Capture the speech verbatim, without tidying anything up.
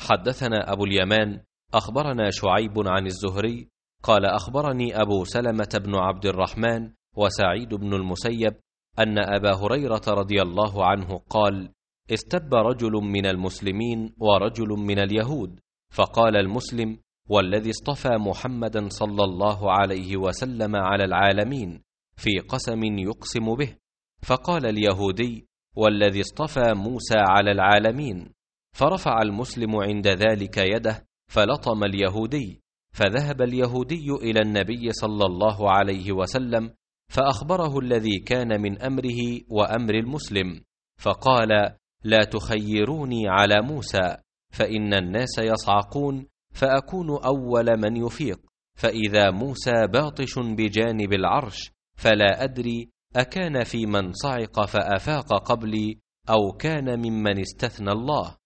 حدثنا أبو اليمان أخبرنا شعيب عن الزهري قال أخبرني أبو سلمة بن عبد الرحمن وسعيد بن المسيب أن أبا هريرة رضي الله عنه قال: استب رجل من المسلمين ورجل من اليهود، فقال المسلم: والذي اصطفى محمدا صلى الله عليه وسلم على العالمين، في قسم يقسم به. فقال اليهودي: والذي اصطفى موسى على العالمين. فرفع المسلم عند ذلك يده فلطم اليهودي، فذهب اليهودي إلى النبي صلى الله عليه وسلم فأخبره الذي كان من أمره وأمر المسلم، فقال: لا تخيروني على موسى، فإن الناس يصعقون فأكون أول من يفيق، فإذا موسى باطش بجانب العرش فلا أدري أكان في من صعق فأفاق قبلي أو كان ممن استثنى الله.